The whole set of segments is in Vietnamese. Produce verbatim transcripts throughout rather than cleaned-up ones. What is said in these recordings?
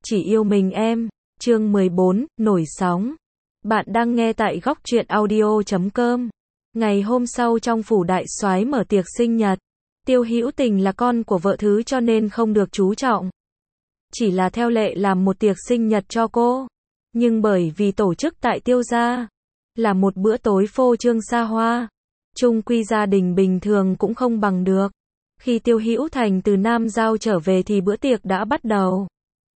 Chỉ yêu mình em. Chương mười bốn, nổi sóng. Bạn đang nghe tại góc truyện audio chấm com. Ngày hôm sau trong phủ đại soái mở tiệc sinh nhật. Tiêu Hữu Tình là con của vợ thứ cho nên không được chú trọng. Chỉ là theo lệ làm một tiệc sinh nhật cho cô. Nhưng bởi vì tổ chức tại Tiêu gia là một bữa tối phô trương xa hoa, chung quy gia đình bình thường cũng không bằng được. Khi Tiêu Hữu Thành từ Nam Giao trở về thì bữa tiệc đã bắt đầu.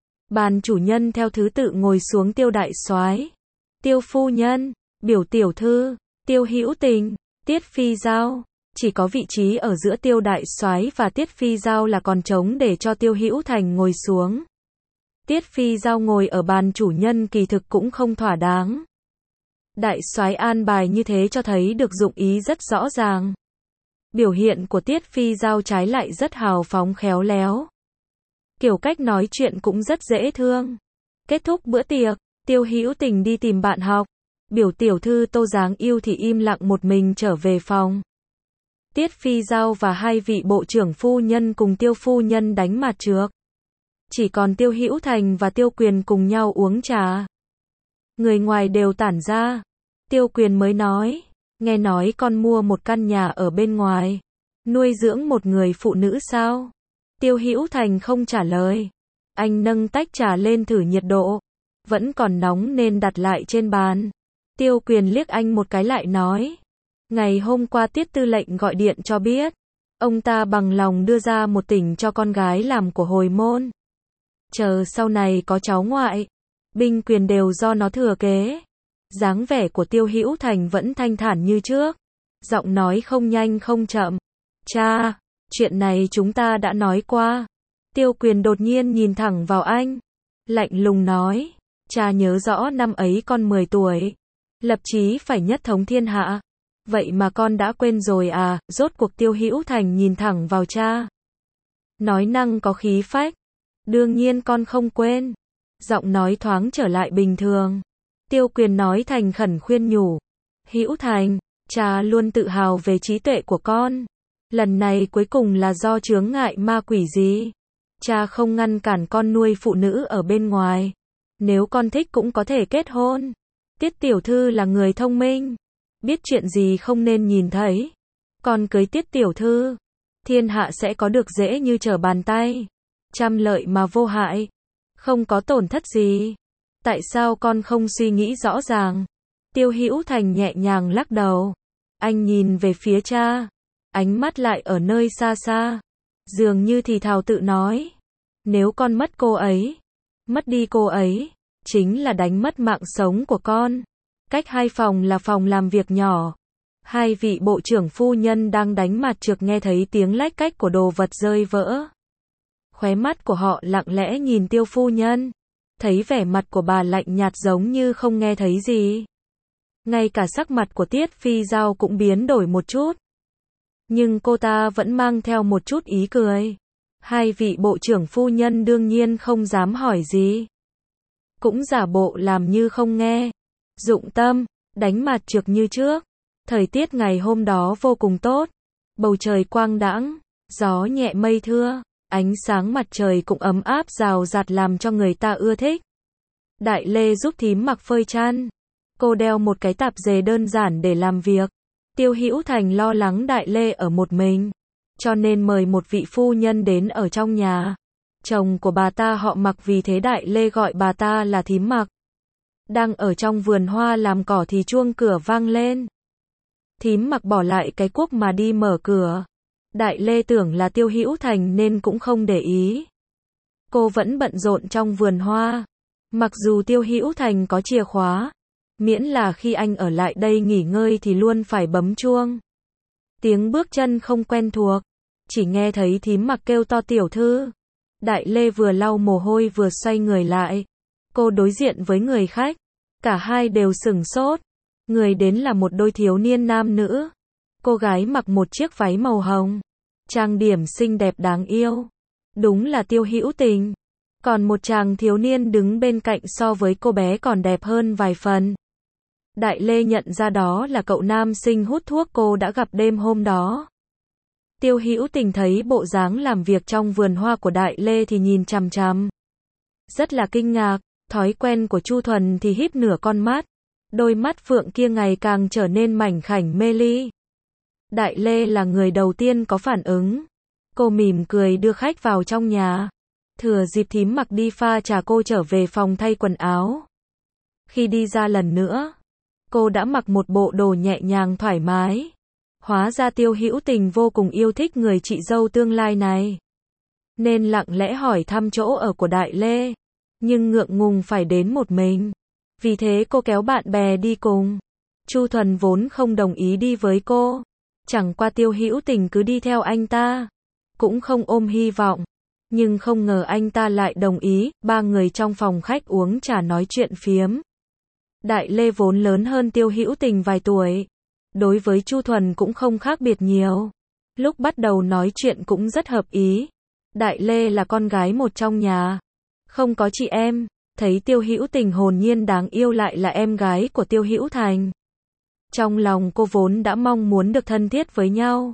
Bàn chủ nhân theo thứ tự ngồi xuống Tiêu đại soái, Tiêu phu nhân, biểu tiểu thư, Tiêu Hữu Tình, Tiết Phi Giao. Chỉ có vị trí ở giữa Tiêu đại soái và Tiết Phi Giao là còn trống để cho Tiêu Hữu Thành ngồi xuống. Tiết Phi Giao ngồi ở bàn chủ nhân kỳ thực cũng không thỏa đáng. Đại soái an bài như thế cho thấy được dụng ý rất rõ ràng. Biểu hiện của Tiết Phi Giao trái lại rất hào phóng khéo léo. Kiểu cách nói chuyện cũng rất dễ thương. Kết thúc bữa tiệc, Tiêu Hữu Tình đi tìm bạn học. Biểu tiểu thư Tô Giáng Yêu thì im lặng một mình trở về phòng. Tiết Phi Giao và hai vị bộ trưởng phu nhân cùng Tiêu phu nhân đánh mặt trược. Chỉ còn Tiêu Hữu Thành và Tiêu Quyền cùng nhau uống trà. Người ngoài đều tản ra. Tiêu Quyền mới nói, nghe nói con mua một căn nhà ở bên ngoài, nuôi dưỡng một người phụ nữ sao? Tiêu Hữu Thành không trả lời. Anh nâng tách trà lên thử nhiệt độ. Vẫn còn nóng nên đặt lại trên bàn. Tiêu Quyền liếc anh một cái lại nói, ngày hôm qua Tiết tư lệnh gọi điện cho biết, ông ta bằng lòng đưa ra một tỉnh cho con gái làm của hồi môn. Chờ sau này có cháu ngoại, binh quyền đều do nó thừa kế. Dáng vẻ của Tiêu Hữu Thành vẫn thanh thản như trước. Giọng nói không nhanh không chậm. Cha, chuyện này chúng ta đã nói qua. Tiêu Quyền đột nhiên nhìn thẳng vào anh. Lạnh lùng nói, cha nhớ rõ năm ấy con mười tuổi. Lập chí phải nhất thống thiên hạ. Vậy mà con đã quên rồi à? Rốt cuộc Tiêu Hữu Thành nhìn thẳng vào cha. Nói năng có khí phách. Đương nhiên con không quên. Giọng nói thoáng trở lại bình thường. Tiêu Quyền nói thành khẩn khuyên nhủ. Hữu Thành, cha luôn tự hào về trí tuệ của con. Lần này cuối cùng là do chướng ngại ma quỷ gì? Cha không ngăn cản con nuôi phụ nữ ở bên ngoài. Nếu con thích cũng có thể kết hôn. Tiết tiểu thư là người thông minh. Biết chuyện gì không nên nhìn thấy. Con cưới Tiết tiểu thư, thiên hạ sẽ có được dễ như trở bàn tay. Trăm lợi mà vô hại. Không có tổn thất gì. Tại sao con không suy nghĩ rõ ràng? Tiêu Hữu Thành nhẹ nhàng lắc đầu. Anh nhìn về phía cha. Ánh mắt lại ở nơi xa xa. Dường như thì thào tự nói. Nếu con mất cô ấy, mất đi cô ấy, chính là đánh mất mạng sống của con. Cách hai phòng là phòng làm việc nhỏ. Hai vị bộ trưởng phu nhân đang đánh mặt trược nghe thấy tiếng lách cách của đồ vật rơi vỡ. Khóe mắt của họ lặng lẽ nhìn Tiêu phu nhân. Thấy vẻ mặt của bà lạnh nhạt giống như không nghe thấy gì. Ngay cả sắc mặt của Tiết Phi Giao cũng biến đổi một chút. Nhưng cô ta vẫn mang theo một chút ý cười. Hai vị bộ trưởng phu nhân đương nhiên không dám hỏi gì. Cũng giả bộ làm như không nghe. Dụng tâm, đánh mặt trược như trước. Thời tiết ngày hôm đó vô cùng tốt. Bầu trời quang đãng, gió nhẹ mây thưa. Ánh sáng mặt trời cũng ấm áp rào rạt làm cho người ta ưa thích. Đại Lê giúp thím mặc phơi chăn. Cô đeo một cái tạp dề đơn giản để làm việc. Tiêu Hữu Thành lo lắng Đại Lê ở một mình, cho nên mời một vị phu nhân đến ở trong nhà. Chồng của bà ta họ Mặc, vì thế Đại Lê gọi bà ta là thím Mặc. Đang ở trong vườn hoa làm cỏ thì chuông cửa vang lên. Thím Mặc bỏ lại cái cuốc mà đi mở cửa. Đại Lê tưởng là Tiêu Hữu Thành nên cũng không để ý. Cô vẫn bận rộn trong vườn hoa. Mặc dù Tiêu Hữu Thành có chìa khóa, miễn là khi anh ở lại đây nghỉ ngơi thì luôn phải bấm chuông. Tiếng bước chân không quen thuộc, chỉ nghe thấy thím Mặc kêu to tiểu thư. Đại Lê vừa lau mồ hôi vừa xoay người lại. Cô đối diện với người khách. Cả hai đều sửng sốt. Người đến là một đôi thiếu niên nam nữ. Cô gái mặc một chiếc váy màu hồng, trang điểm xinh đẹp đáng yêu. Đúng là Tiêu Hữu Tình. Còn một chàng thiếu niên đứng bên cạnh so với cô bé còn đẹp hơn vài phần. Đại Lê nhận ra đó là cậu nam sinh hút thuốc cô đã gặp đêm hôm đó. Tiêu Hữu Tình thấy bộ dáng làm việc trong vườn hoa của Đại Lê thì nhìn chằm chằm. rất là kinh ngạc, thói quen của Chu Thuần thì híp nửa con mắt, đôi mắt phượng kia ngày càng trở nên mảnh khảnh mê ly. Đại Lê là người đầu tiên có phản ứng. Cô mỉm cười đưa khách vào trong nhà. Thừa dịp thím mặc đi pha trà cô trở về phòng thay quần áo. Khi đi ra lần nữa, cô đã mặc một bộ đồ nhẹ nhàng thoải mái. Hóa ra Tiêu Hữu Tình vô cùng yêu thích người chị dâu tương lai này, nên lặng lẽ hỏi thăm chỗ ở của Đại Lê, nhưng ngượng ngùng phải đến một mình. Vì thế cô kéo bạn bè đi cùng. Chu Thuần vốn không đồng ý đi với cô, chẳng qua Tiêu Hữu Tình cứ đi theo anh ta, cũng không ôm hy vọng, nhưng không ngờ anh ta lại đồng ý. Ba người trong phòng khách uống trà nói chuyện phiếm. Đại Lê vốn lớn hơn Tiêu Hữu Tình vài tuổi, đối với Chu Thuần cũng không khác biệt nhiều. Lúc bắt đầu nói chuyện cũng rất hợp ý. Đại Lê là con gái một trong nhà, không có chị em, thấy Tiêu Hữu Tình hồn nhiên đáng yêu lại là em gái của Tiêu Hữu Thành. Trong lòng cô vốn đã mong muốn được thân thiết với nhau.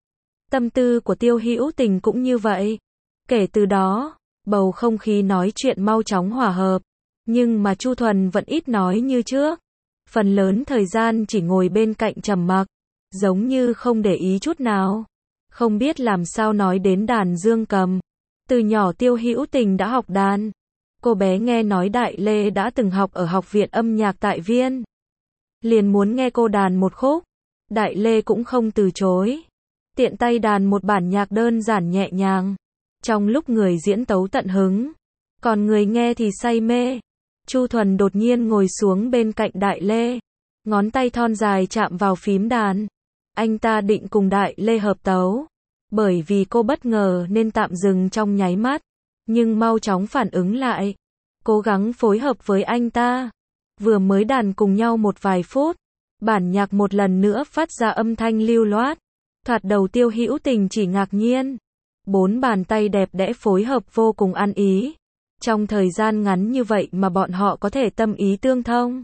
Tâm tư của Tiêu Hữu Tình cũng như vậy. Kể từ đó, bầu không khí nói chuyện mau chóng hòa hợp. Nhưng mà Chu Thuần vẫn ít nói như trước. Phần lớn thời gian chỉ ngồi bên cạnh trầm mặc, giống như không để ý chút nào. Không biết làm sao nói đến đàn dương cầm. Từ nhỏ Tiêu Hữu Tình đã học đàn. Cô bé nghe nói Đại Lê đã từng học ở học viện âm nhạc tại Viên, liền muốn nghe cô đàn một khúc. Đại Lê cũng không từ chối, tiện tay đàn một bản nhạc đơn giản nhẹ nhàng. Trong lúc người diễn tấu tận hứng, còn người nghe thì say mê. Chu Thuần đột nhiên ngồi xuống bên cạnh Đại Lê, ngón tay thon dài chạm vào phím đàn. Anh ta định cùng Đại Lê hợp tấu, bởi vì cô bất ngờ nên tạm dừng trong nháy mắt, nhưng mau chóng phản ứng lại, cố gắng phối hợp với anh ta. Vừa mới đàn cùng nhau một vài phút, bản nhạc một lần nữa phát ra âm thanh lưu loát. Thoạt đầu Tiêu Hữu Tình chỉ ngạc nhiên, bốn bàn tay đẹp đẽ phối hợp vô cùng ăn ý. Trong thời gian ngắn như vậy mà bọn họ có thể tâm ý tương thông.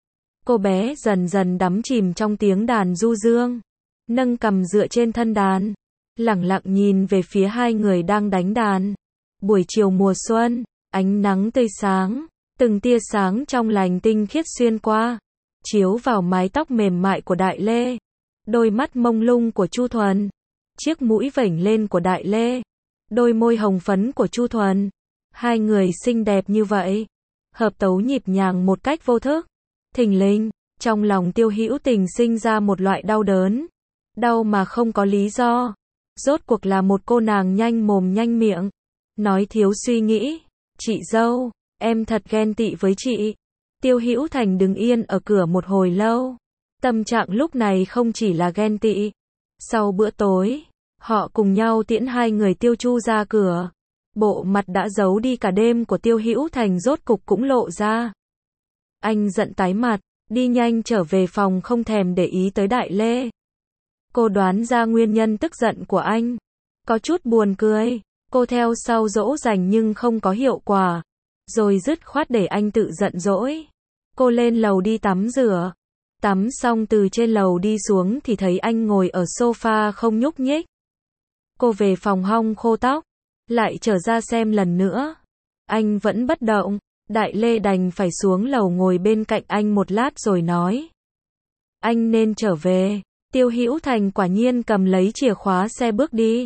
Cô bé dần dần đắm chìm trong tiếng đàn du dương, nâng cằm dựa trên thân đàn, lẳng lặng nhìn về phía hai người đang đánh đàn. Buổi chiều mùa xuân, ánh nắng tươi sáng, từng tia sáng trong lành tinh khiết xuyên qua, chiếu vào mái tóc mềm mại của Đại Lê, đôi mắt mông lung của Chu Thuần, chiếc mũi vểnh lên của Đại Lê, đôi môi hồng phấn của Chu Thuần. Hai người xinh đẹp như vậy, hợp tấu nhịp nhàng một cách vô thức. Thình lình, trong lòng Tiêu Hữu Tình sinh ra một loại đau đớn, đau mà không có lý do. Rốt cuộc là một cô nàng nhanh mồm nhanh miệng, nói thiếu suy nghĩ. Chị dâu, em thật ghen tị với chị. Tiêu Hữu Thành đứng yên ở cửa một hồi lâu, tâm trạng lúc này không chỉ là ghen tị. Sau bữa tối, họ cùng nhau tiễn hai người Tiêu Chu ra cửa. Bộ mặt đã giấu đi cả đêm của Tiêu Hữu Thành rốt cục cũng lộ ra. Anh giận tái mặt, đi nhanh trở về phòng không thèm để ý tới Đại Lê. Cô đoán ra nguyên nhân tức giận của anh, có chút buồn cười. Cô theo sau dỗ dành nhưng không có hiệu quả, rồi dứt khoát để anh tự giận dỗi. Cô lên lầu đi tắm rửa. Tắm xong từ trên lầu đi xuống thì thấy anh ngồi ở sofa không nhúc nhích. Cô về phòng hong khô tóc, lại trở ra xem lần nữa. Anh vẫn bất động. Đại Lê đành phải xuống lầu ngồi bên cạnh anh một lát rồi nói: anh nên trở về. Tiêu Hữu Thành quả nhiên cầm lấy chìa khóa xe bước đi.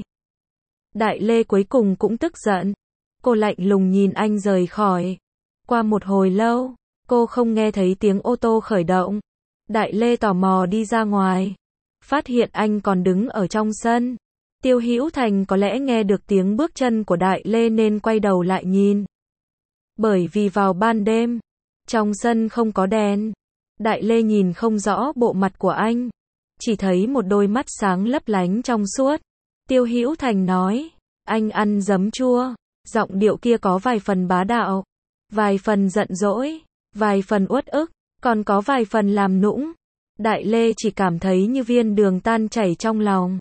Đại Lê cuối cùng cũng tức giận. Cô lạnh lùng nhìn anh rời khỏi. Qua một hồi lâu, cô không nghe thấy tiếng ô tô khởi động. Đại Lê tò mò đi ra ngoài, phát hiện anh còn đứng ở trong sân. Tiêu Hữu Thành có lẽ nghe được tiếng bước chân của Đại Lê nên quay đầu lại nhìn. Bởi vì vào ban đêm, trong sân không có đèn, Đại Lê nhìn không rõ bộ mặt của anh, chỉ thấy một đôi mắt sáng lấp lánh trong suốt. Tiêu Hữu Thành nói: anh ăn giấm chua. Giọng điệu kia có vài phần bá đạo, vài phần giận dỗi, vài phần uất ức, còn có vài phần làm nũng. Đại Lê chỉ cảm thấy như viên đường tan chảy trong lòng,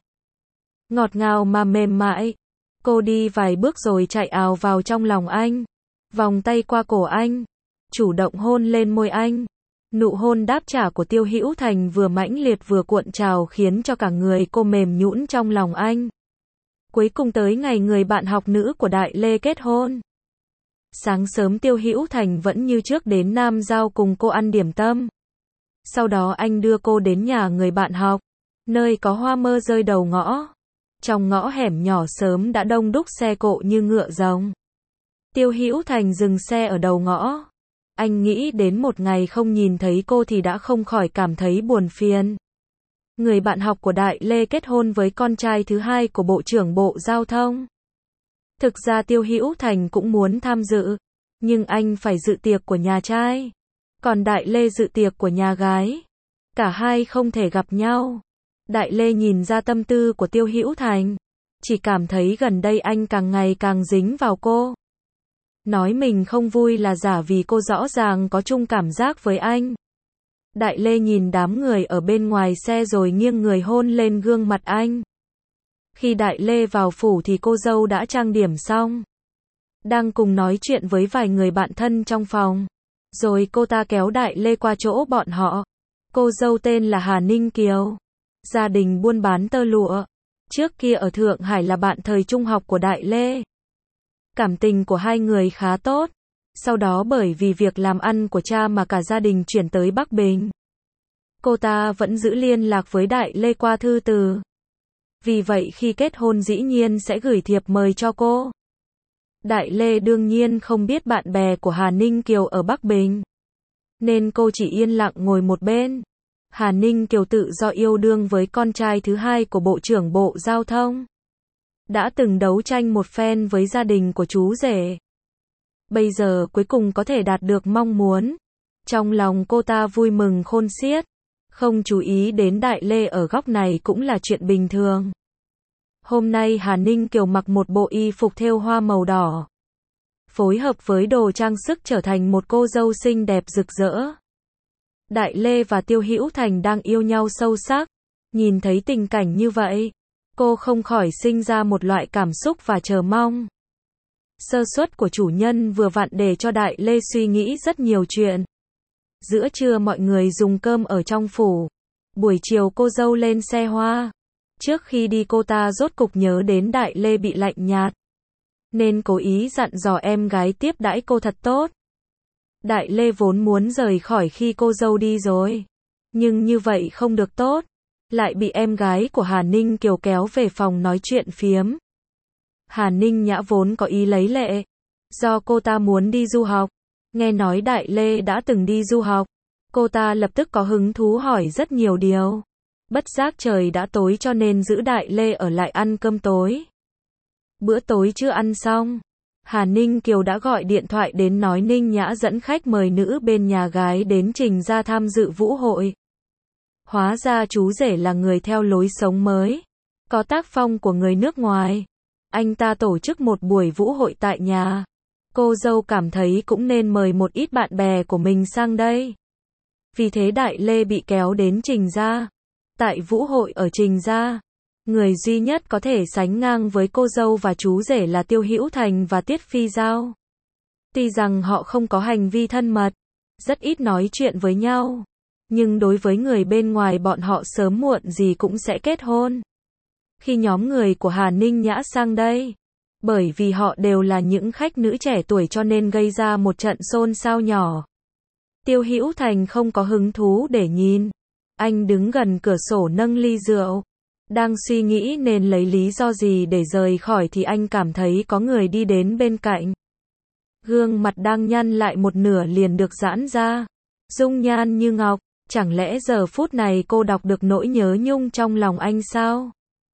ngọt ngào mà mềm mại. Cô đi vài bước rồi chạy ào vào trong lòng anh, vòng tay qua cổ anh, chủ động hôn lên môi anh. Nụ hôn đáp trả của Tiêu Hữu Thành vừa mãnh liệt vừa cuộn trào khiến cho cả người cô mềm nhũn trong lòng anh. Cuối cùng tới ngày người bạn học nữ của Đại Lê kết hôn. Sáng sớm Tiêu Hữu Thành vẫn như trước đến Nam Giao cùng cô ăn điểm tâm. Sau đó anh đưa cô đến nhà người bạn học, nơi có hoa mơ rơi đầu ngõ. Trong ngõ hẻm nhỏ sớm đã đông đúc xe cộ như ngựa rồng. Tiêu Hữu Thành dừng xe ở đầu ngõ. Anh nghĩ đến một ngày không nhìn thấy cô thì đã không khỏi cảm thấy buồn phiền. Người bạn học của Đại Lê kết hôn với con trai thứ hai của Bộ trưởng Bộ Giao thông. Thực ra Tiêu Hữu Thành cũng muốn tham dự, nhưng anh phải dự tiệc của nhà trai, còn Đại Lê dự tiệc của nhà gái. Cả hai không thể gặp nhau. Đại Lê nhìn ra tâm tư của Tiêu Hữu Thành, chỉ cảm thấy gần đây anh càng ngày càng dính vào cô. Nói mình không vui là giả vì cô rõ ràng có chung cảm giác với anh. Đại Lê nhìn đám người ở bên ngoài xe rồi nghiêng người hôn lên gương mặt anh. Khi Đại Lê vào phủ thì cô dâu đã trang điểm xong, đang cùng nói chuyện với vài người bạn thân trong phòng. Rồi cô ta kéo Đại Lê qua chỗ bọn họ. Cô dâu tên là Hà Ninh Kiều, gia đình buôn bán tơ lụa. Trước kia ở Thượng Hải là bạn thời trung học của Đại Lê. Cảm tình của hai người khá tốt. Sau đó bởi vì việc làm ăn của cha mà cả gia đình chuyển tới Bắc Bình. Cô ta vẫn giữ liên lạc với Đại Lê qua thư từ. Vì vậy khi kết hôn dĩ nhiên sẽ gửi thiệp mời cho cô. Đại Lê đương nhiên không biết bạn bè của Hà Ninh Kiều ở Bắc Bình, nên cô chỉ yên lặng ngồi một bên. Hà Ninh Kiều tự do yêu đương với con trai thứ hai của Bộ trưởng Bộ Giao thông. Đã từng đấu tranh một phen với gia đình của chú rể. Bây giờ cuối cùng có thể đạt được mong muốn. Trong lòng cô ta vui mừng khôn xiết. Không chú ý đến Đại Lê ở góc này cũng là chuyện bình thường. Hôm nay Hà Ninh Kiều mặc một bộ y phục thêu hoa màu đỏ, phối hợp với đồ trang sức trở thành một cô dâu xinh đẹp rực rỡ. Đại Lê và Tiêu Hữu Thành đang yêu nhau sâu sắc. Nhìn thấy tình cảnh như vậy, cô không khỏi sinh ra một loại cảm xúc và chờ mong. Sơ suất của chủ nhân vừa vặn để cho Đại Lê suy nghĩ rất nhiều chuyện. Giữa trưa mọi người dùng cơm ở trong phủ. Buổi chiều cô dâu lên xe hoa. Trước khi đi cô ta rốt cục nhớ đến Đại Lê bị lạnh nhạt, nên cố ý dặn dò em gái tiếp đãi cô thật tốt. Đại Lê vốn muốn rời khỏi khi cô dâu đi rồi, nhưng như vậy không được tốt, lại bị em gái của Hà Ninh Kiều kéo về phòng nói chuyện phiếm. Hà Ninh Nhã vốn có ý lấy lệ, do cô ta muốn đi du học. Nghe nói Đại Lê đã từng đi du học, cô ta lập tức có hứng thú hỏi rất nhiều điều. Bất giác trời đã tối cho nên giữ Đại Lê ở lại ăn cơm tối. Bữa tối chưa ăn xong, Hà Ninh Kiều đã gọi điện thoại đến nói Ninh Nhã dẫn khách mời nữ bên nhà gái đến Trình ra tham dự vũ hội. Hóa ra chú rể là người theo lối sống mới, có tác phong của người nước ngoài. Anh ta tổ chức một buổi vũ hội tại nhà. Cô dâu cảm thấy cũng nên mời một ít bạn bè của mình sang đây. Vì thế Đại Lê bị kéo đến Trình gia. Tại vũ hội ở Trình gia, người duy nhất có thể sánh ngang với cô dâu và chú rể là Tiêu Hữu Thành và Tiết Phi Giao. Tuy rằng họ không có hành vi thân mật, rất ít nói chuyện với nhau, nhưng đối với người bên ngoài bọn họ sớm muộn gì cũng sẽ kết hôn. Khi nhóm người của Hà Ninh Nhã sang đây, bởi vì họ đều là những khách nữ trẻ tuổi cho nên gây ra một trận xôn xao nhỏ. Tiêu Hữu Thành không có hứng thú để nhìn. Anh đứng gần cửa sổ nâng ly rượu, đang suy nghĩ nên lấy lý do gì để rời khỏi thì anh cảm thấy có người đi đến bên cạnh. Gương mặt đang nhăn lại một nửa liền được giãn ra, dung nhan như ngọc. Chẳng lẽ giờ phút này cô đọc được nỗi nhớ nhung trong lòng anh sao?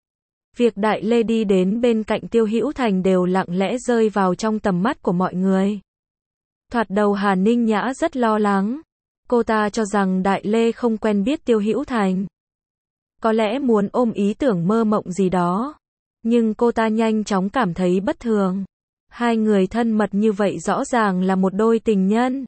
Việc Đại Lê đi đến bên cạnh Tiêu Hữu Thành đều lặng lẽ rơi vào trong tầm mắt của mọi người. Thoạt đầu Hà Ninh Nhã rất lo lắng. Cô ta cho rằng Đại Lê không quen biết Tiêu Hữu Thành, có lẽ muốn ôm ý tưởng mơ mộng gì đó. Nhưng cô ta nhanh chóng cảm thấy bất thường. Hai người thân mật như vậy rõ ràng là một đôi tình nhân.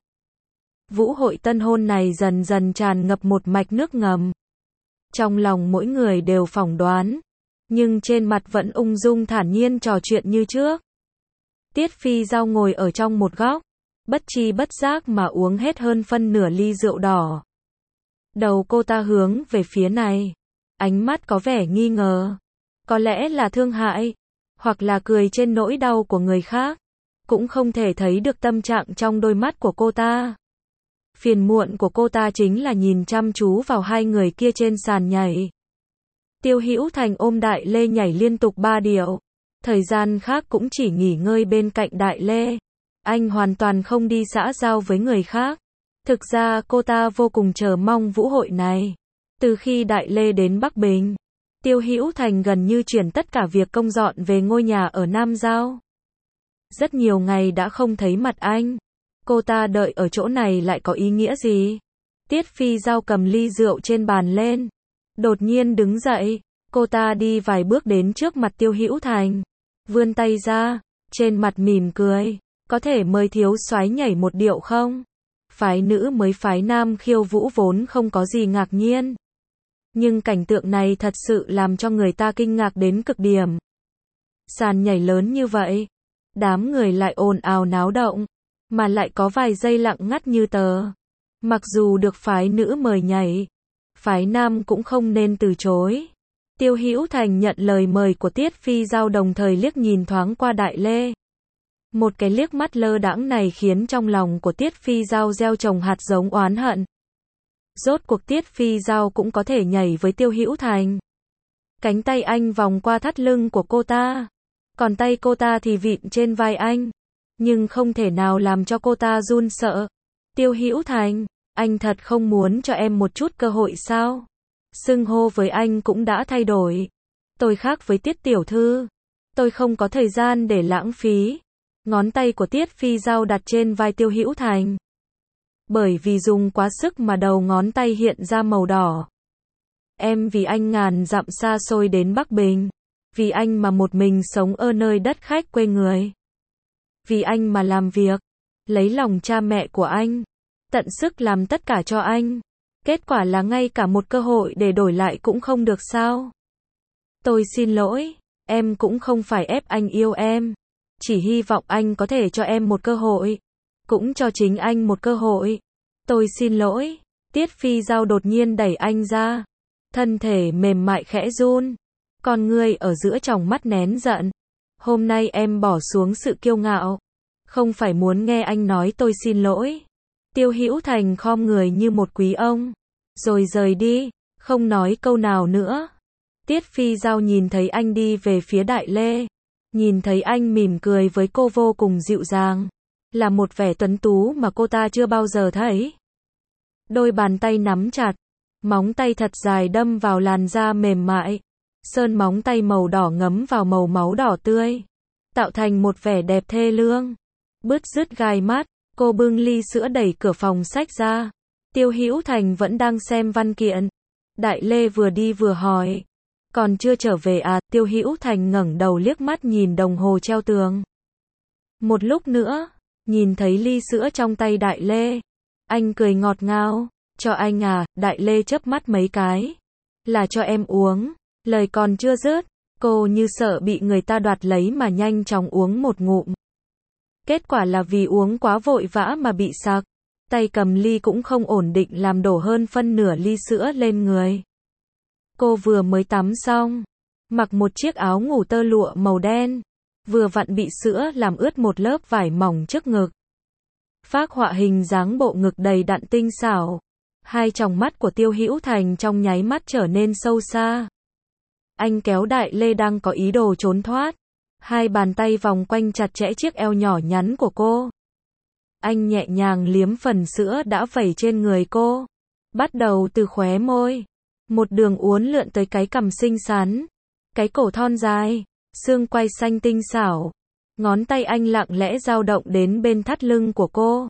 Vũ hội tân hôn này dần dần tràn ngập một mạch nước ngầm. Trong lòng mỗi người đều phỏng đoán, nhưng trên mặt vẫn ung dung thản nhiên trò chuyện như trước. Tiết Phi Giao ngồi ở trong một góc, bất tri bất giác mà uống hết hơn phân nửa ly rượu đỏ. Đầu cô ta hướng về phía này, ánh mắt có vẻ nghi ngờ, có lẽ là thương hại, hoặc là cười trên nỗi đau của người khác. cũng không thể thấy được tâm trạng trong đôi mắt của cô ta. Phiền muộn của cô ta chính là nhìn chăm chú vào hai người kia trên sàn nhảy. Tiêu Hữu Thành ôm Đại Lê nhảy liên tục ba điệu. Thời gian khác cũng chỉ nghỉ ngơi bên cạnh Đại Lê. Anh hoàn toàn không đi xã giao với người khác. Thực ra cô ta vô cùng chờ mong vũ hội này. Từ khi Đại Lê đến Bắc Bình, Tiêu Hữu Thành gần như chuyển tất cả việc công dọn về ngôi nhà ở Nam Giao. Rất nhiều ngày đã không thấy mặt anh. Cô ta đợi ở chỗ này lại có ý nghĩa gì? Tiết Phi Giao cầm ly rượu trên bàn lên. Đột nhiên đứng dậy. Cô ta đi vài bước đến trước mặt Tiêu Hữu Thành. Vươn tay ra. Trên mặt mỉm cười. Có thể mời thiếu soái nhảy một điệu không? Phái nữ mới phái nam khiêu vũ vốn không có gì ngạc nhiên. Nhưng cảnh tượng này thật sự làm cho người ta kinh ngạc đến cực điểm. Sàn nhảy lớn như vậy. Đám người lại ồn ào náo động. Mà lại có vài giây lặng ngắt như tờ. Mặc dù được phái nữ mời nhảy, phái nam cũng không nên từ chối. Tiêu Hữu Thành nhận lời mời của Tiết Phi Giao đồng thời liếc nhìn thoáng qua Đại Lê. Một cái liếc mắt lơ đãng này khiến trong lòng của Tiết Phi Giao gieo trồng hạt giống oán hận. Rốt cuộc Tiết Phi Giao cũng có thể nhảy với Tiêu Hữu Thành. Cánh tay anh vòng qua thắt lưng của cô ta. Còn tay cô ta thì vịn trên vai anh. Nhưng không thể nào làm cho cô ta run sợ. Tiêu Hữu Thành, anh thật không muốn cho em một chút cơ hội sao? Xưng hô với anh cũng đã thay đổi. Tôi khác với Tiết tiểu thư. Tôi không có thời gian để lãng phí. Ngón tay của Tiết Phi Giao đặt trên vai Tiêu Hữu Thành. Bởi vì dùng quá sức mà đầu ngón tay hiện ra màu đỏ. Em vì anh ngàn dặm xa xôi đến Bắc Bình. Vì anh mà một mình sống ở nơi đất khách quê người. Vì anh mà làm việc. Lấy lòng cha mẹ của anh. Tận sức làm tất cả cho anh. Kết quả là ngay cả một cơ hội để đổi lại cũng không được sao? Tôi xin lỗi. Em cũng không phải ép anh yêu em. Chỉ hy vọng anh có thể cho em một cơ hội. Cũng cho chính anh một cơ hội. Tôi xin lỗi. Tiết Phi Giao đột nhiên đẩy anh ra. Thân thể mềm mại khẽ run. Con ngươi ở giữa tròng mắt nén giận. Hôm nay em bỏ xuống sự kiêu ngạo. Không phải muốn nghe anh nói tôi xin lỗi. Tiêu Hữu Thành khom người như một quý ông. Rồi rời đi. Không nói câu nào nữa. Tiết Phi Giao nhìn thấy anh đi về phía Đại Lê. Nhìn thấy anh mỉm cười với cô vô cùng dịu dàng. Là một vẻ tuấn tú mà cô ta chưa bao giờ thấy. Đôi bàn tay nắm chặt. Móng tay thật dài đâm vào làn da mềm mại. Sơn móng tay màu đỏ ngấm vào màu máu đỏ tươi. Tạo thành một vẻ đẹp thê lương. Bứt rứt gai mắt. Cô bưng ly sữa đẩy cửa phòng sách ra. Tiêu Hữu Thành vẫn đang xem văn kiện. Đại Lê vừa đi vừa hỏi. Còn chưa trở về à? Tiêu Hữu Thành ngẩng đầu liếc mắt nhìn đồng hồ treo tường. Một lúc nữa, nhìn thấy ly sữa trong tay Đại Lê. Anh cười ngọt ngào. Cho anh à? Đại Lê chớp mắt mấy cái. Là cho em uống. Lời còn chưa dứt, cô như sợ bị người ta đoạt lấy mà nhanh chóng uống một ngụm. Kết quả là vì uống quá vội vã mà bị sặc. Tay cầm ly cũng không ổn định làm đổ hơn phân nửa ly sữa lên người. Cô vừa mới tắm xong. Mặc một chiếc áo ngủ tơ lụa màu đen. Vừa vặn bị sữa làm ướt một lớp vải mỏng trước ngực. Phác họa hình dáng bộ ngực đầy đặn tinh xảo. Hai tròng mắt của Tiêu Hữu Thành trong nháy mắt trở nên sâu xa. Anh kéo Đại Lê đang có ý đồ trốn thoát. Hai bàn tay vòng quanh chặt chẽ chiếc eo nhỏ nhắn của cô. Anh nhẹ nhàng liếm phần sữa đã vẩy trên người cô. Bắt đầu từ khóe môi. Một đường uốn lượn tới cái cằm xinh xắn. Cái cổ thon dài. Xương quai xanh tinh xảo. Ngón tay anh lặng lẽ dao động đến bên thắt lưng của cô.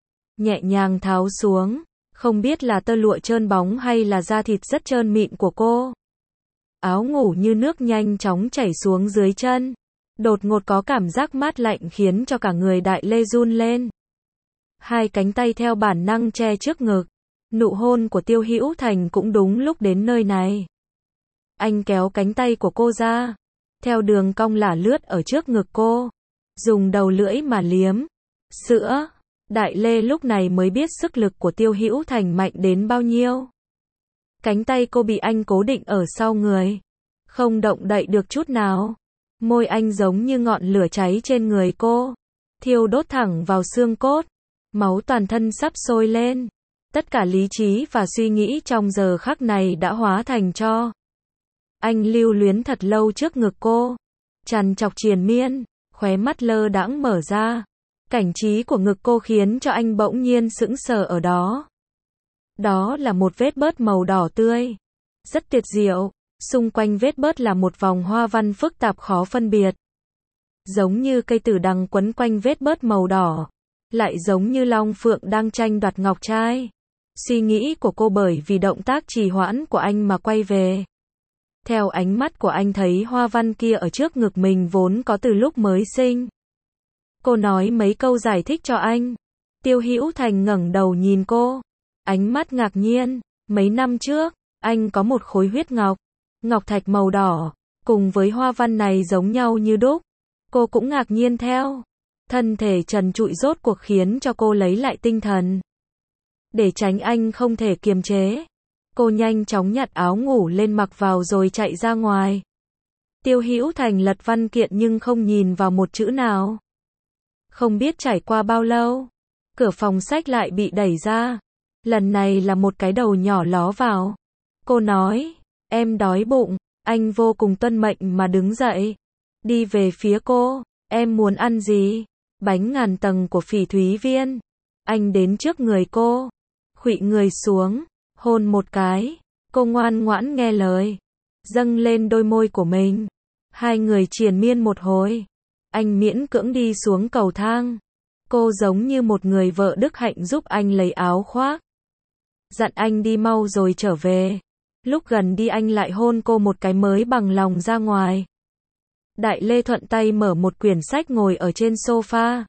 Nhẹ nhàng tháo xuống. Không biết là tơ lụa trơn bóng hay là da thịt rất trơn mịn của cô. Áo ngủ như nước nhanh chóng chảy xuống dưới chân. Đột ngột có cảm giác mát lạnh khiến cho cả người Đại Lê run lên. Hai cánh tay theo bản năng che trước ngực. Nụ hôn của Tiêu Hữu Thành cũng đúng lúc đến nơi này. Anh kéo cánh tay của cô ra. Theo đường cong lả lướt ở trước ngực cô. Dùng đầu lưỡi mà liếm. Sữa. Đại Lê lúc này mới biết sức lực của Tiêu Hữu Thành mạnh đến bao nhiêu. Cánh tay cô bị anh cố định ở sau người. Không động đậy được chút nào. Môi anh giống như ngọn lửa cháy trên người cô. thiêu đốt thẳng vào xương cốt. Máu toàn thân sắp sôi lên. Tất cả lý trí và suy nghĩ trong giờ khắc này đã hóa thành tro. Anh lưu luyến thật lâu trước ngực cô. Trằn trọc triền miên, khóe mắt lơ đãng mở ra. Cảnh trí của ngực cô khiến cho anh bỗng nhiên sững sờ ở đó. Đó là một vết bớt màu đỏ tươi. Rất tuyệt diệu. Xung quanh vết bớt là một vòng hoa văn phức tạp khó phân biệt. Giống như cây tử đằng quấn quanh vết bớt màu đỏ. Lại giống như long phượng đang tranh đoạt ngọc trai. Suy nghĩ của cô bởi vì động tác trì hoãn của anh mà quay về. Theo ánh mắt của anh thấy hoa văn kia ở trước ngực mình vốn có từ lúc mới sinh. Cô nói mấy câu giải thích cho anh. Tiêu Hữu Thành ngẩng đầu nhìn cô. Ánh mắt ngạc nhiên. Mấy năm trước, anh có một khối huyết ngọc. Ngọc thạch màu đỏ. Cùng với hoa văn này giống nhau như đúc. Cô cũng ngạc nhiên theo. Thân thể trần trụi rốt cuộc khiến cho cô lấy lại tinh thần. Để tránh anh không thể kiềm chế. Cô nhanh chóng nhặt áo ngủ lên mặc vào rồi chạy ra ngoài. Tiêu Hữu Thành lật văn kiện nhưng không nhìn vào một chữ nào. Không biết trải qua bao lâu, cửa phòng sách lại bị đẩy ra. Lần này là một cái đầu nhỏ ló vào. Cô nói, em đói bụng. Anh vô cùng tuân mệnh mà đứng dậy. Đi về phía cô, em muốn ăn gì? Bánh ngàn tầng của Phỉ Thúy Viên. Anh đến trước người cô, khuỵu người xuống, hôn một cái. Cô ngoan ngoãn nghe lời, dâng lên đôi môi của mình. Hai người triền miên một hồi. Anh miễn cưỡng đi xuống cầu thang. Cô giống như một người vợ đức hạnh giúp anh lấy áo khoác. Dặn anh đi mau rồi trở về. Lúc gần đi anh lại hôn cô một cái mới bằng lòng ra ngoài. Đại Lê thuận tay mở một quyển sách ngồi ở trên sofa.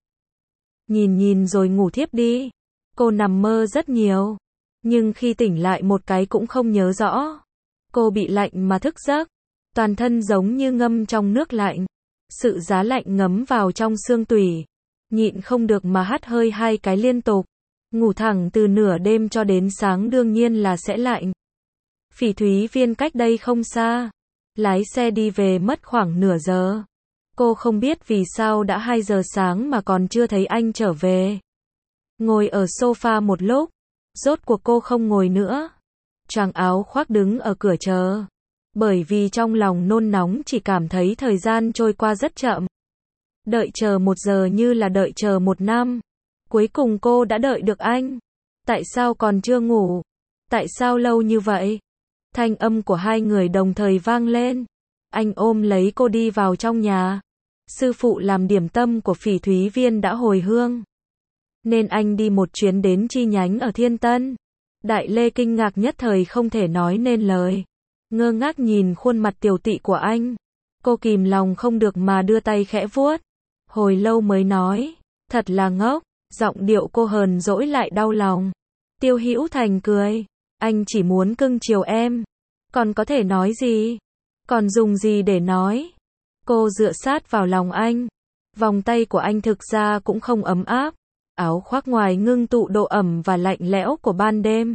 Nhìn nhìn rồi ngủ thiếp đi. Cô nằm mơ rất nhiều. Nhưng khi tỉnh lại một cái cũng không nhớ rõ. Cô bị lạnh mà thức giấc. Toàn thân giống như ngâm trong nước lạnh. Sự giá lạnh ngấm vào trong xương tủy. Nhịn không được mà hắt hơi hai cái liên tục. Ngủ thẳng từ nửa đêm cho đến sáng đương nhiên là sẽ lạnh. Phỉ Thúy Viên cách đây không xa. Lái xe đi về mất khoảng nửa giờ. Cô không biết vì sao đã hai giờ sáng mà còn chưa thấy anh trở về. Ngồi ở sofa một lúc. Rốt cuộc cô không ngồi nữa. Choàng áo khoác đứng ở cửa chờ. Bởi vì trong lòng nôn nóng chỉ cảm thấy thời gian trôi qua rất chậm. Đợi chờ một giờ như là đợi chờ một năm. Cuối cùng cô đã đợi được anh. Tại sao còn chưa ngủ? Tại sao lâu như vậy? Thanh âm của hai người đồng thời vang lên. Anh ôm lấy cô đi vào trong nhà. Sư phụ làm điểm tâm của Phỉ Thúy Viên đã hồi hương. Nên anh đi một chuyến đến chi nhánh ở Thiên Tân. Đại Lê kinh ngạc nhất thời không thể nói nên lời. Ngơ ngác nhìn khuôn mặt tiều tụy của anh. Cô kìm lòng không được mà đưa tay khẽ vuốt. Hồi lâu mới nói. Thật là ngốc. Giọng điệu cô hờn dỗi lại đau lòng. Tiêu Hữu Thành cười. Anh chỉ muốn cưng chiều em. Còn có thể nói gì? Còn dùng gì để nói? Cô dựa sát vào lòng anh. Vòng tay của anh thực ra cũng không ấm áp. Áo khoác ngoài ngưng tụ độ ẩm và lạnh lẽo của ban đêm.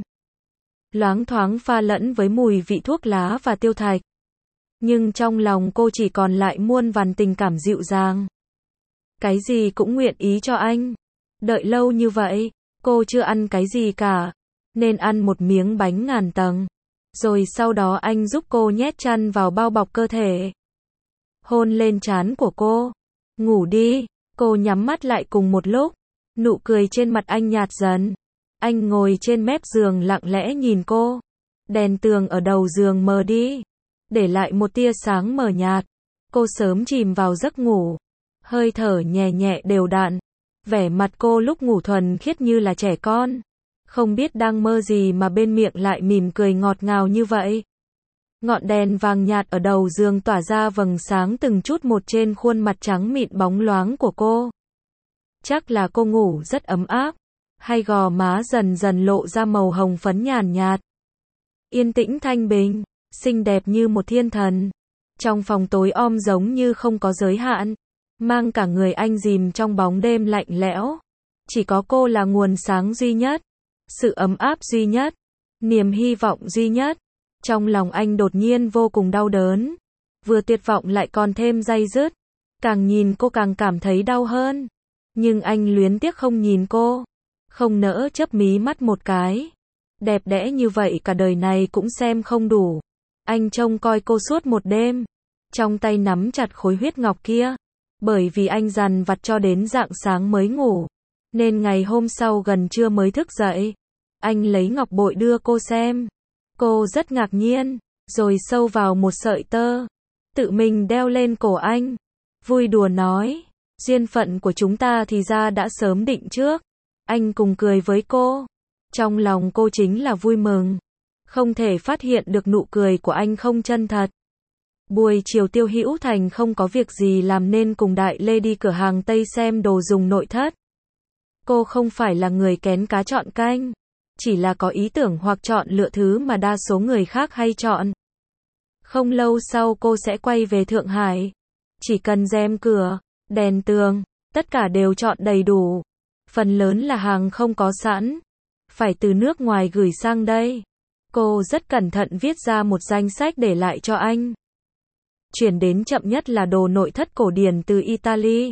Loáng thoáng pha lẫn với mùi vị thuốc lá và tiêu thạch. Nhưng trong lòng cô chỉ còn lại muôn vàn tình cảm dịu dàng. Cái gì cũng nguyện ý cho anh. Đợi lâu như vậy, cô chưa ăn cái gì cả. Nên ăn một miếng bánh ngàn tầng. Rồi sau đó anh giúp cô nhét chăn vào bao bọc cơ thể. Hôn lên trán của cô. Ngủ đi. Cô nhắm mắt lại cùng một lúc. Nụ cười trên mặt anh nhạt dần. Anh ngồi trên mép giường lặng lẽ nhìn cô. Đèn tường ở đầu giường mờ đi. Để lại một tia sáng mờ nhạt. Cô sớm chìm vào giấc ngủ. Hơi thở nhẹ nhẹ đều đặn. Vẻ mặt cô lúc ngủ thuần khiết như là trẻ con. Không biết đang mơ gì mà bên miệng lại mỉm cười ngọt ngào như vậy. Ngọn đèn vàng nhạt ở đầu giường tỏa ra vầng sáng từng chút một trên khuôn mặt trắng mịn bóng loáng của cô. Chắc là cô ngủ rất ấm áp. Hai gò má dần dần lộ ra màu hồng phấn nhàn nhạt. Yên tĩnh thanh bình, xinh đẹp như một thiên thần. Trong phòng tối om giống như không có giới hạn. Mang cả người anh chìm trong bóng đêm lạnh lẽo. Chỉ có cô là nguồn sáng duy nhất. Sự ấm áp duy nhất. Niềm hy vọng duy nhất. Trong lòng anh đột nhiên vô cùng đau đớn. Vừa tuyệt vọng lại còn thêm day dứt. Càng nhìn cô càng cảm thấy đau hơn. Nhưng anh luyến tiếc không nhìn cô, không nỡ chớp mí mắt một cái. Đẹp đẽ như vậy cả đời này cũng xem không đủ. Anh trông coi cô suốt một đêm, trong tay nắm chặt khối huyết ngọc kia. Bởi vì anh dằn vặt cho đến rạng sáng mới ngủ, nên ngày hôm sau gần trưa mới thức dậy. Anh lấy ngọc bội đưa cô xem. Cô rất ngạc nhiên, rồi sâu vào một sợi tơ, tự mình đeo lên cổ anh. Vui đùa nói, duyên phận của chúng ta thì ra đã sớm định trước. Anh cùng cười với cô. Trong lòng cô chính là vui mừng, không thể phát hiện được nụ cười của anh không chân thật. Buổi chiều Tiêu Hữu Thành không có việc gì làm nên cùng Đại Lê đi cửa hàng Tây xem đồ dùng nội thất. Cô không phải là người kén cá chọn canh, chỉ là có ý tưởng hoặc chọn lựa thứ mà đa số người khác hay chọn. Không lâu sau cô sẽ quay về Thượng Hải. Chỉ cần rèm cửa, đèn tường, tất cả đều chọn đầy đủ. Phần lớn là hàng không có sẵn, phải từ nước ngoài gửi sang đây. Cô rất cẩn thận viết ra một danh sách để lại cho anh. Chuyển đến chậm nhất là đồ nội thất cổ điển từ Italy,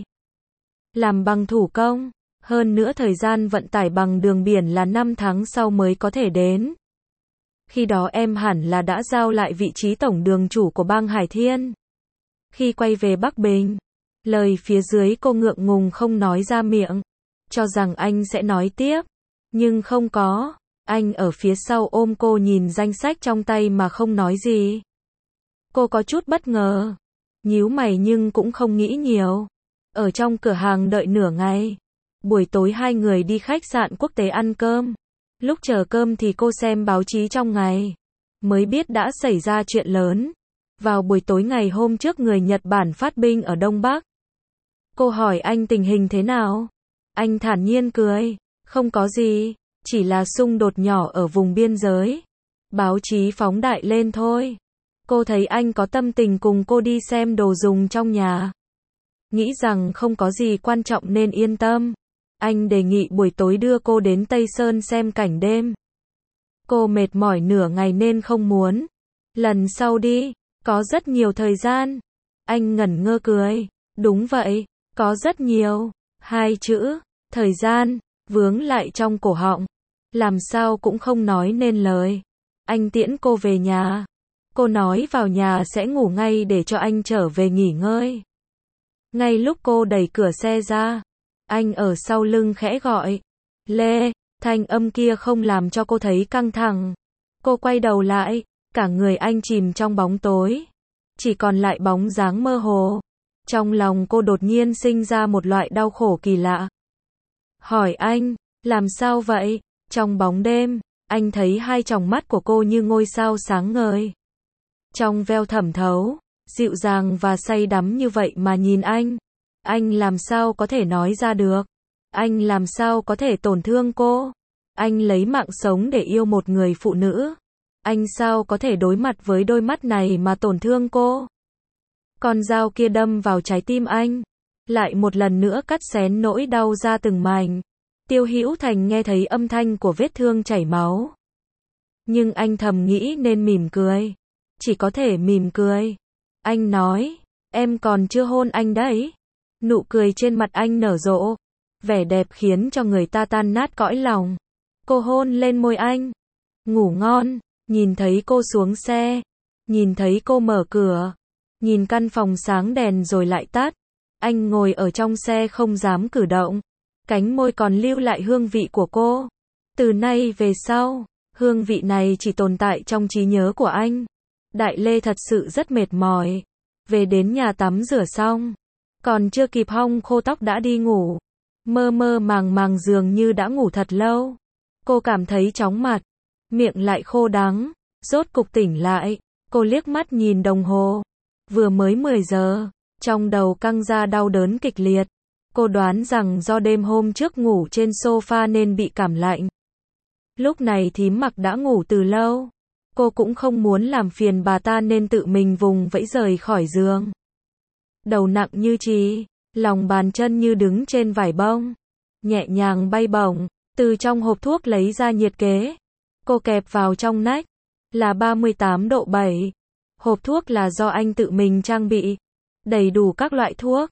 làm bằng thủ công. Hơn nữa thời gian vận tải bằng đường biển là năm tháng sau mới có thể đến. Khi đó em hẳn là đã giao lại vị trí tổng đường chủ của bang Hải Thiên. Khi quay về Bắc Bình, lời phía dưới cô ngượng ngùng không nói ra miệng, cho rằng anh sẽ nói tiếp, nhưng không có. Anh ở phía sau ôm cô nhìn danh sách trong tay mà không nói gì. Cô có chút bất ngờ, nhíu mày nhưng cũng không nghĩ nhiều. Ở trong cửa hàng đợi nửa ngày. Buổi tối hai người đi khách sạn quốc tế ăn cơm. Lúc chờ cơm thì cô xem báo chí trong ngày, mới biết đã xảy ra chuyện lớn. Vào buổi tối ngày hôm trước người Nhật Bản phát binh ở Đông Bắc. Cô hỏi anh tình hình thế nào? Anh thản nhiên cười, không có gì, chỉ là xung đột nhỏ ở vùng biên giới. Báo chí phóng đại lên thôi. Cô thấy anh có tâm tình cùng cô đi xem đồ dùng trong nhà. Nghĩ rằng không có gì quan trọng nên yên tâm. Anh đề nghị buổi tối đưa cô đến Tây Sơn xem cảnh đêm. Cô mệt mỏi nửa ngày nên không muốn. Lần sau đi, có rất nhiều thời gian. Anh ngẩn ngơ cười. Đúng vậy, có rất nhiều. Hai chữ, thời gian, vướng lại trong cổ họng. Làm sao cũng không nói nên lời. Anh tiễn cô về nhà. Cô nói vào nhà sẽ ngủ ngay để cho anh trở về nghỉ ngơi. Ngay lúc cô đẩy cửa xe ra, anh ở sau lưng khẽ gọi. Lê, thanh âm kia không làm cho cô thấy căng thẳng. Cô quay đầu lại, cả người anh chìm trong bóng tối. Chỉ còn lại bóng dáng mơ hồ. Trong lòng cô đột nhiên sinh ra một loại đau khổ kỳ lạ. Hỏi anh, làm sao vậy? Trong bóng đêm, anh thấy hai tròng mắt của cô như ngôi sao sáng ngời. Trong veo thẩm thấu, dịu dàng và say đắm như vậy mà nhìn anh. Anh làm sao có thể nói ra được? Anh làm sao có thể tổn thương cô? Anh lấy mạng sống để yêu một người phụ nữ. Anh sao có thể đối mặt với đôi mắt này mà tổn thương cô? Con dao kia đâm vào trái tim anh, lại một lần nữa cắt xén nỗi đau ra từng mảnh. Tiêu Hữu Thành nghe thấy âm thanh của vết thương chảy máu. Nhưng anh thầm nghĩ nên mỉm cười. Chỉ có thể mỉm cười. Anh nói, em còn chưa hôn anh đấy. Nụ cười trên mặt anh nở rộ. Vẻ đẹp khiến cho người ta tan nát cõi lòng. Cô hôn lên môi anh. Ngủ ngon. Nhìn thấy cô xuống xe. Nhìn thấy cô mở cửa. Nhìn căn phòng sáng đèn rồi lại tắt. Anh ngồi ở trong xe không dám cử động. Cánh môi còn lưu lại hương vị của cô. Từ nay về sau, hương vị này chỉ tồn tại trong trí nhớ của anh. Đại Lê thật sự rất mệt mỏi. Về đến nhà tắm rửa xong, còn chưa kịp hong khô tóc đã đi ngủ. Mơ mơ màng màng dường như đã ngủ thật lâu. Cô cảm thấy chóng mặt, miệng lại khô đắng. Rốt cục tỉnh lại, cô liếc mắt nhìn đồng hồ. Vừa mới mười giờ, trong đầu căng ra đau đớn kịch liệt. Cô đoán rằng do đêm hôm trước ngủ trên sofa nên bị cảm lạnh. Lúc này thím Mặc đã ngủ từ lâu. Cô cũng không muốn làm phiền bà ta nên tự mình vùng vẫy rời khỏi giường. Đầu nặng như chì, lòng bàn chân như đứng trên vải bông. Nhẹ nhàng bay bổng, từ trong hộp thuốc lấy ra nhiệt kế. Cô kẹp vào trong nách, là ba mươi tám độ bảy. Hộp thuốc là do anh tự mình trang bị. Đầy đủ các loại thuốc.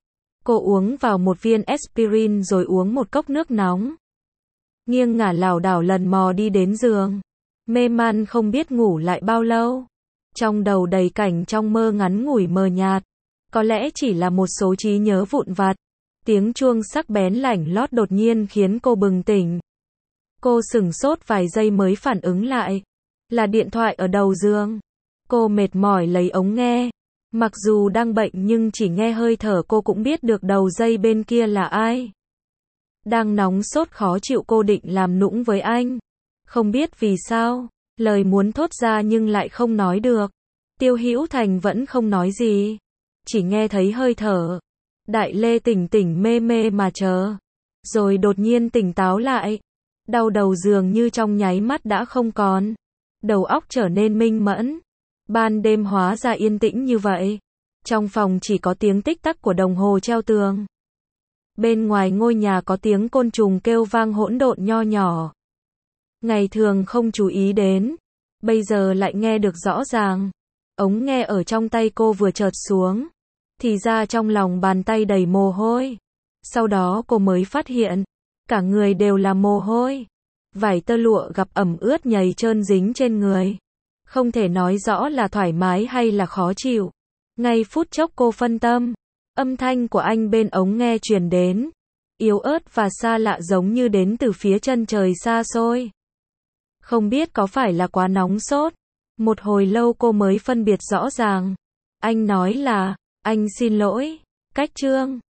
Cô uống vào một viên aspirin rồi uống một cốc nước nóng. Nghiêng ngả lảo đảo lần mò đi đến giường. Mê man không biết ngủ lại bao lâu. Trong đầu đầy cảnh trong mơ ngắn ngủi mờ nhạt. Có lẽ chỉ là một số trí nhớ vụn vặt. Tiếng chuông sắc bén lảnh lót đột nhiên khiến cô bừng tỉnh. Cô sửng sốt vài giây mới phản ứng lại. Là điện thoại ở đầu giường. Cô mệt mỏi lấy ống nghe. Mặc dù đang bệnh nhưng chỉ nghe hơi thở cô cũng biết được đầu dây bên kia là ai. Đang nóng sốt khó chịu cô định làm nũng với anh. Không biết vì sao, lời muốn thốt ra nhưng lại không nói được. Tiêu Hữu Thành vẫn không nói gì. Chỉ nghe thấy hơi thở. Đại Lê tỉnh tỉnh mê mê mà chờ. Rồi đột nhiên tỉnh táo lại. Đau đầu dường như trong nháy mắt đã không còn. Đầu óc trở nên minh mẫn. Ban đêm hóa ra yên tĩnh như vậy. Trong phòng chỉ có tiếng tích tắc của đồng hồ treo tường. Bên ngoài ngôi nhà có tiếng côn trùng kêu vang hỗn độn nho nhỏ. Ngày thường không chú ý đến. Bây giờ lại nghe được rõ ràng. Ống nghe ở trong tay cô vừa chợt xuống. Thì ra trong lòng bàn tay đầy mồ hôi. Sau đó cô mới phát hiện. Cả người đều là mồ hôi. Vải tơ lụa gặp ẩm ướt nhầy trơn dính trên người. Không thể nói rõ là thoải mái hay là khó chịu. Ngay phút chốc cô phân tâm. Âm thanh của anh bên ống nghe truyền đến. Yếu ớt và xa lạ giống như đến từ phía chân trời xa xôi. Không biết có phải là quá nóng sốt. Một hồi lâu cô mới phân biệt rõ ràng. Anh nói là, anh xin lỗi. Cách chương